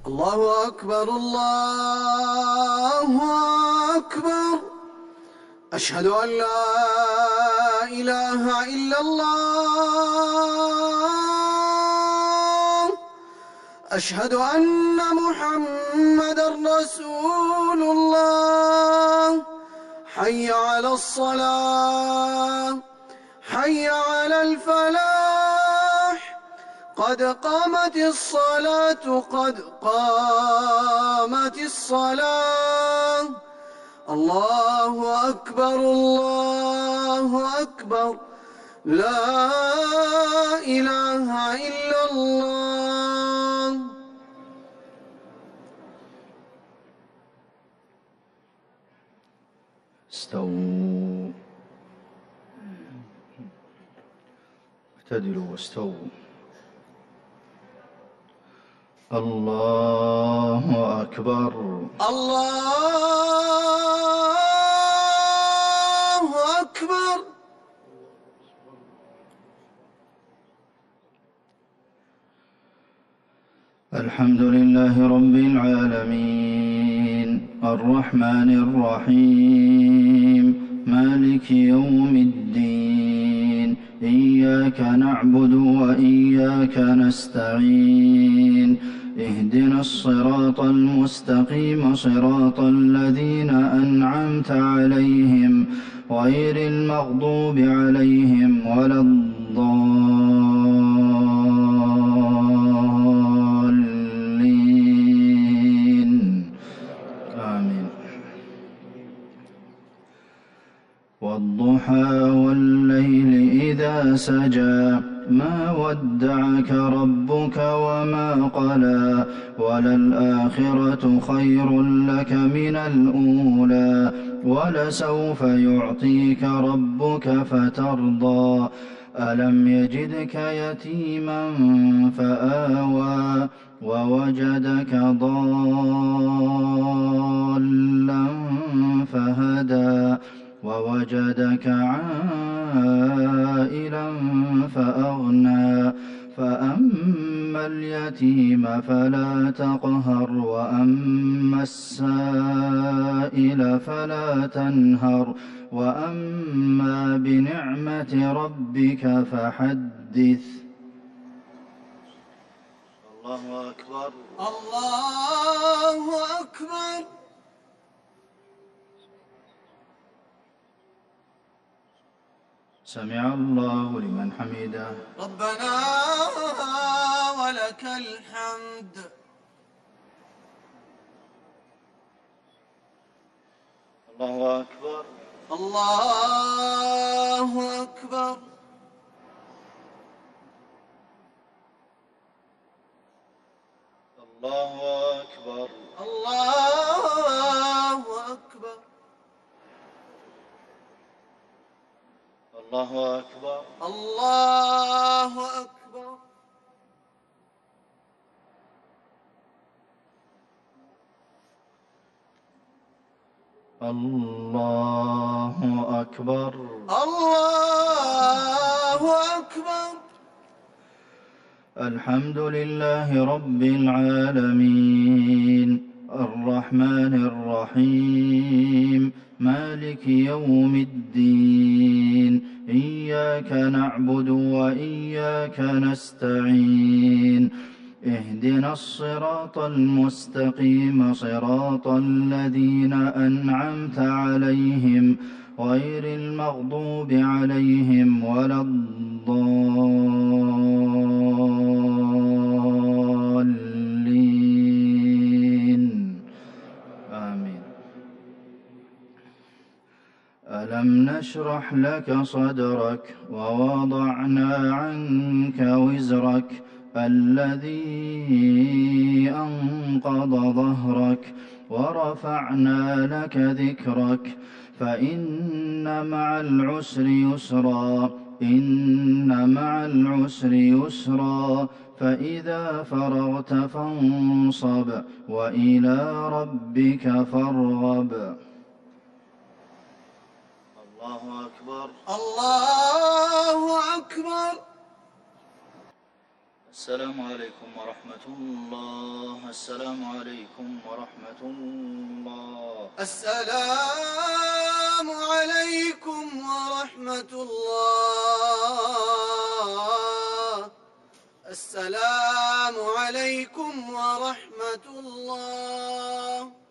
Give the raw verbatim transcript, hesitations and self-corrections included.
الله أكبر الله أكبر. أشهد أن لا إله إلا الله. أشهد أن محمدًا رسول الله. حي على الصلاة حي على الفلاح. قد قامت الصلاة قد قامت الصلاة. الله أكبر الله أكبر. لا إله إلا الله. استووا اعتدلوا واستووا. الله أكبر الله أكبر. الحمد لله رب العالمين الرحمن الرحيم مالك يوم الدين. إياك نعبد وإياك نستعين. اهدنا الصراط المستقيم صراط الذين أنعمت عليهم غير المغضوب عليهم ولا الضالين آمين. والضحى والليل إذا سجى ما ودعك ربك وما قلى وللآخرة خير لك من الأولى ولسوف يعطيك ربك فترضى. ألم يجدك يتيما فآوى ووجدك ضالا فهدى ووجدك عائلا فأغنى. فأما اليتيم فلا تقهر وأما السائل فلا تنهر وأما بنعمة ربك فحدث. الله أكبر الله أكبر. سمع الله لمن حمده. ربنا ولك الحمد. الله أكبر الله أكبر. الله أكبر الله أكبر. الله أكبر الله أكبر. الله أكبر الله أكبر. الحمد لله رب العالمين الرحمن الرحيم مالك يوم الدين. إياك نعبد وإياك نستعين. اهدنا الصراط المستقيم صراط الذين أنعمت عليهم غير المغضوب عليهم ولا الضالين آمين. ألم نشرح لك صدرك ووضعنا عنك وزرك الذي أنقض ظهرك ورفعنا لك ذكرك. فإن مع العسر يسرا إن مع العسر يسرا. فإذا فرغت فانصب وإلى ربك فارغب. الله أكبر الله أكبر. السلام عليكم ورحمة الله. السلام عليكم ورحمة الله. السلام عليكم ورحمة الله. السلام عليكم ورحمة الله.